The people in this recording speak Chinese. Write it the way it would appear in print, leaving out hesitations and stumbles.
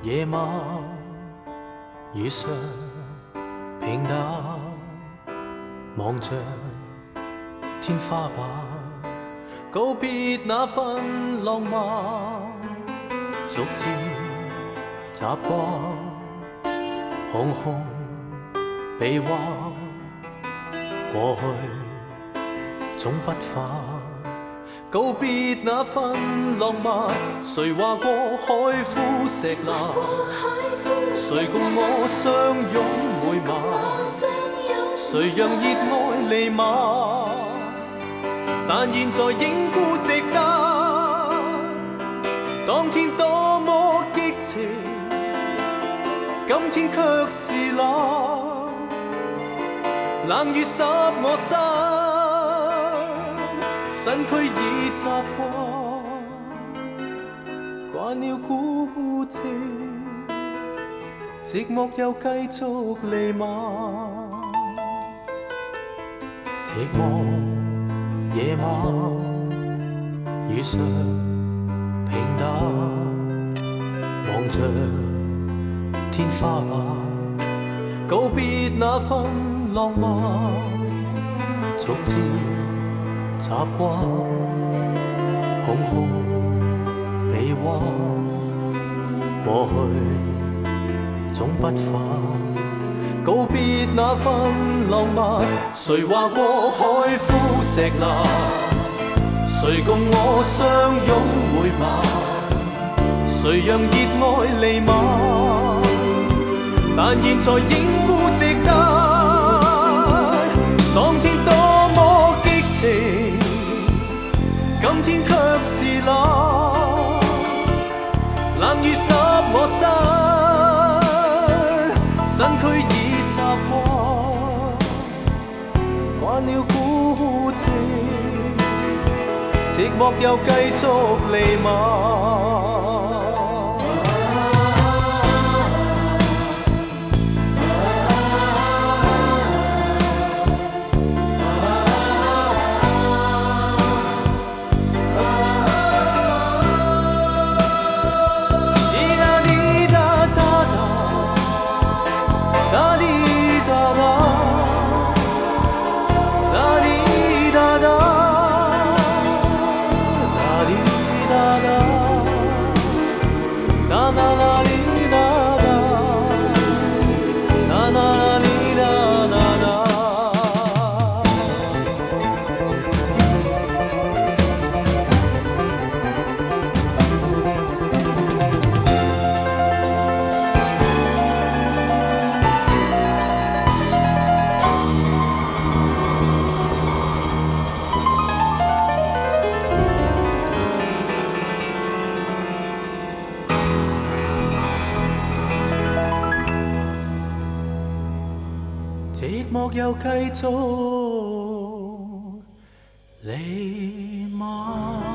夜晚如常平淡，望着天花板，告别那份浪漫，逐渐习惯空空臂弯，过去总不返。告别那份浪漫，谁话过海枯石烂？谁共我相拥每晚？谁让热爱弥漫？但现在应孤寂单。當天多麼激情，今天卻是冷，冷雨濕我身。身軀已習慣了孤寂，寂寞又繼續彌漫。寂寞夜晚如常平淡，望着天花板，告別那份浪漫，逐漸習慣空空臂彎，過去總不返。告別那份浪漫，誰話過海枯石爛？誰共我相擁每晚？誰讓熱愛彌漫？但現在應孤寂單。當天多麼激情，今天卻是冷，冷雨濕我身，身軀已習慣了孤寂，寂寞又繼續彌漫。寂寞又繼續彌漫。